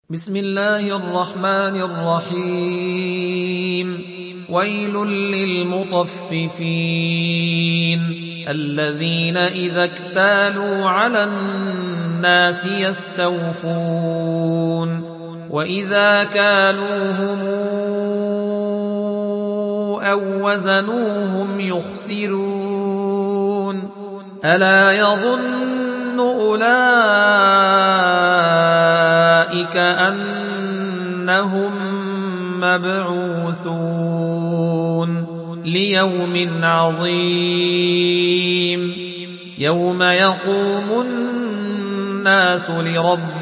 بسم الله الرحمن الرحيم ويل للمطففين الذين إذا اكتالوا على الناس يستوفون وإذا كالوهم أو وزنوهم يخسرون ألا يظن أولئك أنهم مبعوثون ليوم عظيم يوم يقوم الناس لرب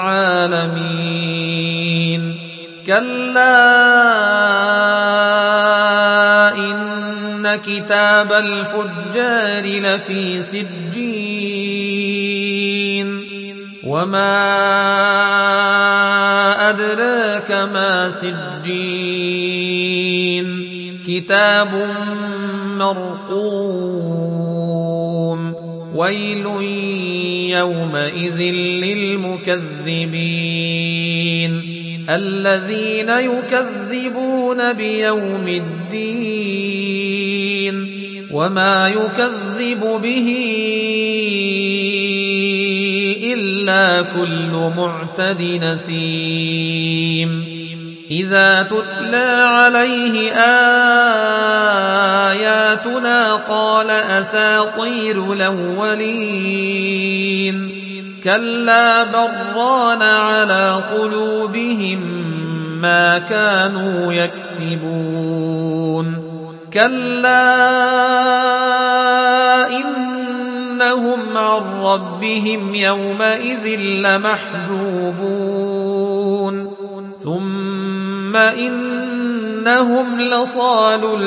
العالمين كلا إن كتاب الفجار لفي سجين وما أدراك ما سجين كتاب مرقوم ويل يومئذ للمكذبين الذين يكذبون بيوم الدين وما يكذب به إلا كل معتد نثيم إذا تتلى عليه آياتنا قال أساطير الأولين كلا بران على قلوبهم ما كانوا يكسبون كلا إنهم عن ربهم يومئذ لمحجوبون ثم إنهم لصالو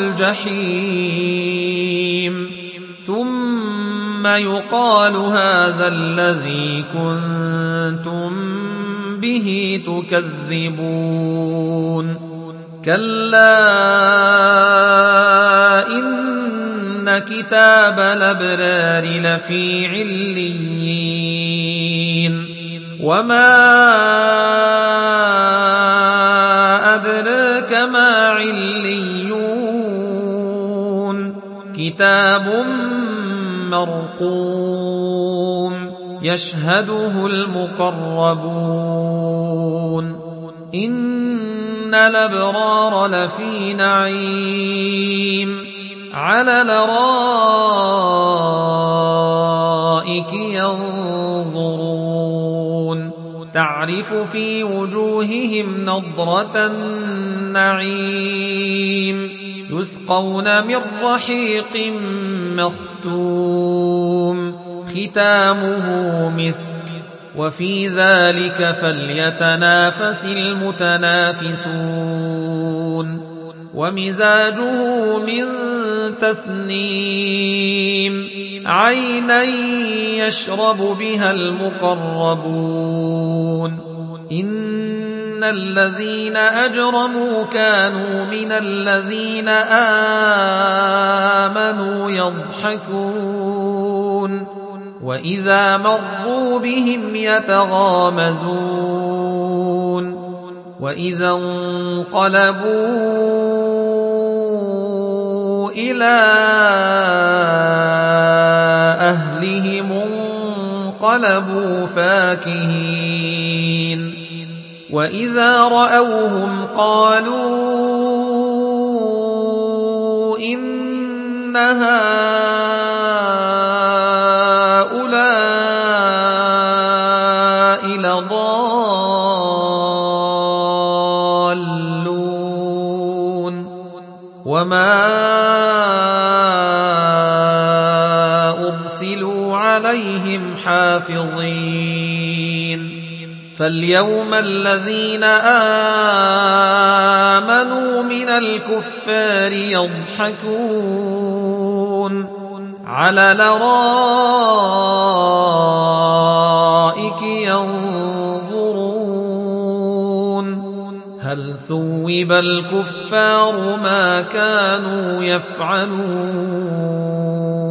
الجحيم ثم يقال هذا الذي كنتم به تكذبون كلا إن كتاب الأبرار لفي عليين وما أدراك ما عليون كتاب مرقوم يشهده المقربون إن الأبرار لفي نعيم على الأرائك ينظرون تعرف في وجوههم نضرة النعيم يسقون من رحيق مختوم ختامه مسك وفي ذلك فليتنافس المتنافسون ومزاجه من تسنيم عينا يشرب بها المقربون إن الذين أجرموا كانوا من الذين آمنوا يضحكون وإذا مروا بهم يتغامزون وإذا انقلبوا إلى أهلهم انقلبوا فاكهين وإذا رأوهم قالوا إن هؤلاء لضالون وما أرسلوا عليهم حافظين فاليوم الذين آمنوا من الكفار يضحكون على الأرائك ينظرون هل ثوب الكفار ما كانوا يفعلون